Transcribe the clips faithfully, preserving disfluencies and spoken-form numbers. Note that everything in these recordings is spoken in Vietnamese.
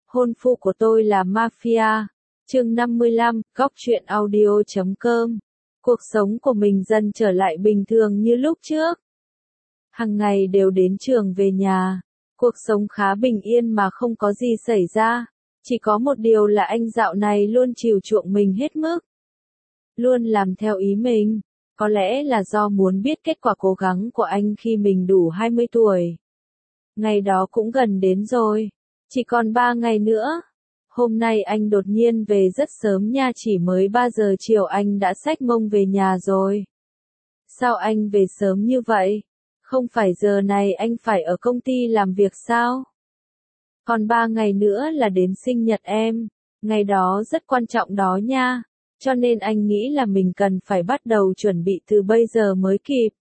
Hôn phu của tôi là mafia. Chương năm mươi lăm, góc truyện audio chấm com. Cuộc sống của mình dần trở lại bình thường như lúc trước. Hàng ngày đều đến trường về nhà. Cuộc sống khá bình yên mà không có gì xảy ra. Chỉ có một điều là anh dạo này luôn chiều chuộng mình hết mức. Luôn làm theo ý mình. Có lẽ là do muốn biết kết quả cố gắng của anh khi mình đủ hai mươi tuổi. Ngày đó cũng gần đến rồi. Chỉ còn ba ngày nữa. Hôm nay anh đột nhiên về rất sớm nha, chỉ mới ba giờ chiều anh đã xách mông về nhà rồi. Sao anh về sớm như vậy? Không phải giờ này anh phải ở công ty làm việc sao? Còn ba ngày nữa là đến sinh nhật em. Ngày đó rất quan trọng đó nha. Cho nên anh nghĩ là mình cần phải bắt đầu chuẩn bị từ bây giờ mới kịp.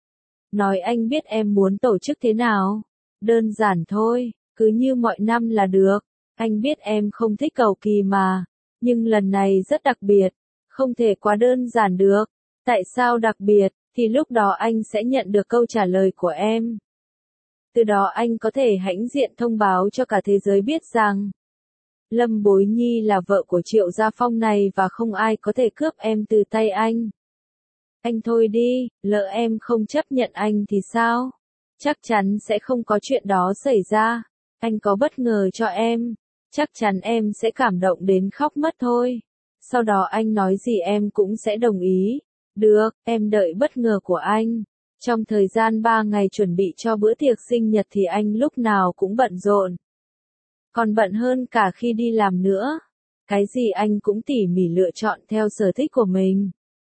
Nói anh biết em muốn tổ chức thế nào. Đơn giản thôi, cứ như mọi năm là được. Anh biết em không thích cầu kỳ mà. Nhưng lần này rất đặc biệt. Không thể quá đơn giản được. Tại sao đặc biệt? Thì lúc đó anh sẽ nhận được câu trả lời của em. Từ đó anh có thể hãnh diện thông báo cho cả thế giới biết rằng Lâm Bối Nhi là vợ của Triệu Gia Phong này và không ai có thể cướp em từ tay anh. Anh thôi đi, lỡ em không chấp nhận anh thì sao? Chắc chắn sẽ không có chuyện đó xảy ra. Anh có bất ngờ cho em. Chắc chắn em sẽ cảm động đến khóc mất thôi. Sau đó anh nói gì em cũng sẽ đồng ý. Được, em đợi bất ngờ của anh. Trong thời gian ba ngày chuẩn bị cho bữa tiệc sinh nhật thì anh lúc nào cũng bận rộn. Còn bận hơn cả khi đi làm nữa. Cái gì anh cũng tỉ mỉ lựa chọn theo sở thích của mình.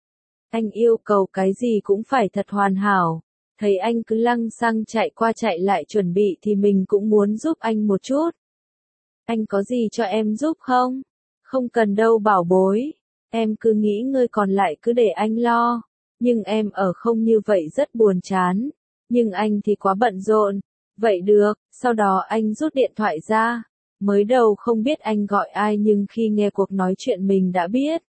Anh yêu cầu cái gì cũng phải thật hoàn hảo. Thấy anh cứ lăng xăng chạy qua chạy lại chuẩn bị thì mình cũng muốn giúp anh một chút. Anh có gì cho em giúp không? Không cần đâu bảo bối. Em cứ nghĩ ngơi còn lại cứ để anh lo. Nhưng em ở không như vậy rất buồn chán. Nhưng anh thì quá bận rộn. Vậy được, sau đó anh rút điện thoại ra. Mới đầu không biết anh gọi ai nhưng khi nghe cuộc nói chuyện mình đã biết.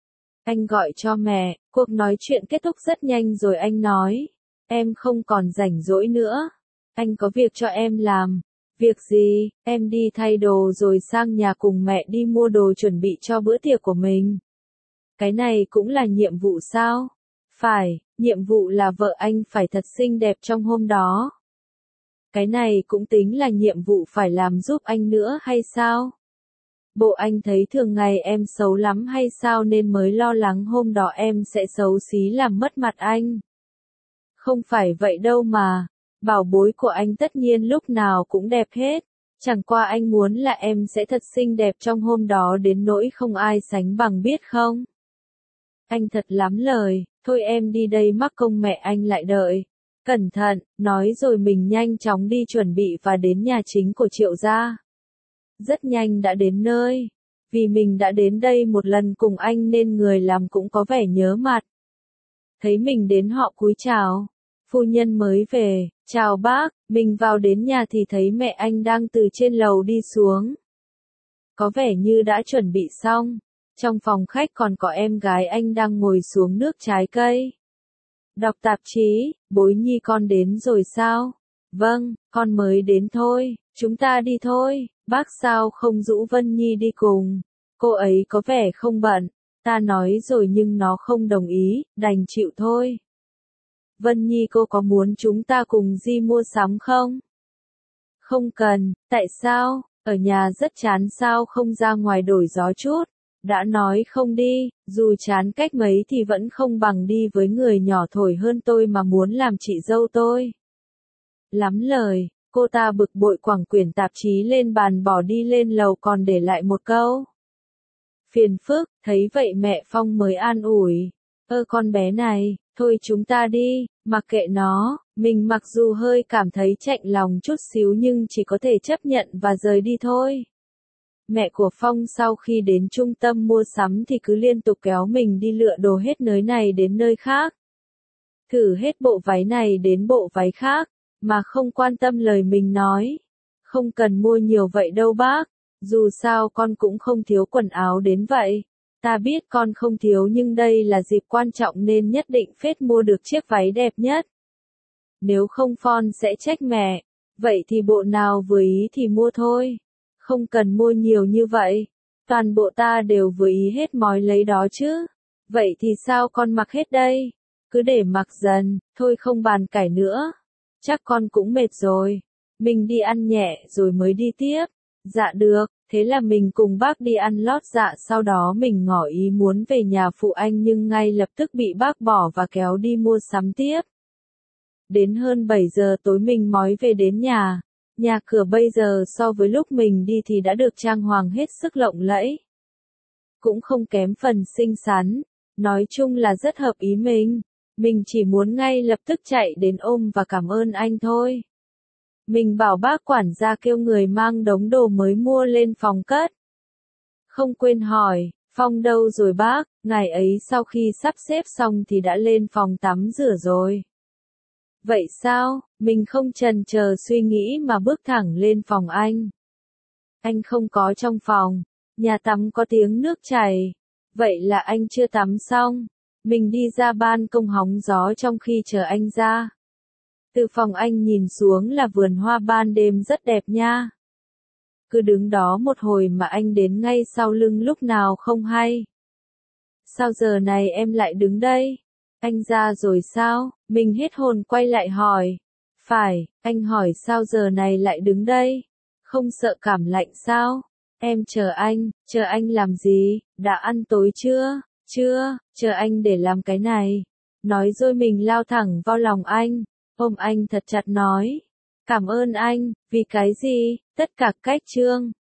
Anh gọi cho mẹ, cuộc nói chuyện kết thúc rất nhanh rồi anh nói. Em không còn rảnh rỗi nữa. Anh có việc cho em làm. Việc gì? Em đi thay đồ rồi sang nhà cùng mẹ đi mua đồ chuẩn bị cho bữa tiệc của mình. Cái này cũng là nhiệm vụ sao? Phải, nhiệm vụ là vợ anh phải thật xinh đẹp trong hôm đó. Cái này cũng tính là nhiệm vụ phải làm giúp anh nữa hay sao? Bộ anh thấy thường ngày em xấu lắm hay sao nên mới lo lắng hôm đó em sẽ xấu xí làm mất mặt anh. Không phải vậy đâu mà. Bảo bối của anh tất nhiên lúc nào cũng đẹp hết. Chẳng qua anh muốn là em sẽ thật xinh đẹp trong hôm đó đến nỗi không ai sánh bằng biết không? Anh thật lắm lời, thôi em đi đây mắc công mẹ anh lại đợi. Cẩn thận, nói rồi mình nhanh chóng đi chuẩn bị và đến nhà chính của Triệu gia. Rất nhanh đã đến nơi. Vì mình đã đến đây một lần cùng anh nên người làm cũng có vẻ nhớ mặt. Thấy mình đến họ cúi chào. Phu nhân mới về, chào bác, mình vào đến nhà thì thấy mẹ anh đang từ trên lầu đi xuống. Có vẻ như đã chuẩn bị xong. Trong phòng khách còn có em gái anh đang ngồi xuống nước trái cây. Đọc tạp chí, Bối Nhi con đến rồi sao? Vâng, con mới đến thôi, chúng ta đi thôi, bác sao không rủ Vân Nhi đi cùng? Cô ấy có vẻ không bận, ta nói rồi nhưng nó không đồng ý, đành chịu thôi. Vân Nhi cô có muốn chúng ta cùng đi mua sắm không? Không cần, tại sao? Ở nhà rất chán sao không ra ngoài đổi gió chút? Đã nói không đi, dù chán cách mấy thì vẫn không bằng đi với người nhỏ thổi hơn tôi mà muốn làm chị dâu tôi. Lắm lời, cô ta bực bội quẳng quyển tạp chí lên bàn bỏ đi lên lầu còn để lại một câu. Phiền phức, thấy vậy mẹ Phong mới an ủi. Ơ con bé này, thôi chúng ta đi, mặc kệ nó, mình mặc dù hơi cảm thấy chạnh lòng chút xíu nhưng chỉ có thể chấp nhận và rời đi thôi. Mẹ của Phong sau khi đến trung tâm mua sắm thì cứ liên tục kéo mình đi lựa đồ hết nơi này đến nơi khác. Thử hết bộ váy này đến bộ váy khác, mà không quan tâm lời mình nói. Không cần mua nhiều vậy đâu bác, dù sao con cũng không thiếu quần áo đến vậy. Ta biết con không thiếu nhưng đây là dịp quan trọng nên nhất định phết mua được chiếc váy đẹp nhất. Nếu không Phong sẽ trách mẹ, vậy thì bộ nào vừa ý thì mua thôi. Không cần mua nhiều như vậy. Toàn bộ ta đều vừa ý hết mói lấy đó chứ. Vậy thì sao con mặc hết đây? Cứ để mặc dần, thôi không bàn cãi nữa. Chắc con cũng mệt rồi. Mình đi ăn nhẹ rồi mới đi tiếp. Dạ được, thế là mình cùng bác đi ăn lót dạ, sau đó mình ngỏ ý muốn về nhà phụ anh nhưng ngay lập tức bị bác bỏ và kéo đi mua sắm tiếp. Đến hơn bảy giờ tối mình mới về đến nhà. Nhà cửa bây giờ so với lúc mình đi thì đã được trang hoàng hết sức lộng lẫy. Cũng không kém phần xinh xắn. Nói chung là rất hợp ý mình. Mình chỉ muốn ngay lập tức chạy đến ôm và cảm ơn anh thôi. Mình bảo bác quản gia kêu người mang đống đồ mới mua lên phòng cất. Không quên hỏi, Phong đâu rồi bác? Ngày ấy sau khi sắp xếp xong thì đã lên phòng tắm rửa rồi. Vậy sao? Mình không chần chờ suy nghĩ mà bước thẳng lên phòng anh. Anh không có trong phòng. Nhà tắm có tiếng nước chảy. Vậy là anh chưa tắm xong. Mình đi ra ban công hóng gió trong khi chờ anh ra. Từ phòng anh nhìn xuống là vườn hoa ban đêm rất đẹp nha. Cứ đứng đó một hồi mà anh đến ngay sau lưng lúc nào không hay. Sao giờ này em lại đứng đây? Anh ra rồi sao? Mình hết hồn quay lại hỏi. Phải, anh hỏi sao giờ này lại đứng đây? Không sợ cảm lạnh sao? Em chờ anh, chờ anh làm gì? Đã ăn tối chưa? Chưa, chờ anh để làm cái này. Nói rồi mình lao thẳng vào lòng anh, ôm anh thật chặt nói. Cảm ơn anh, vì cái gì? Tất cả cách chương.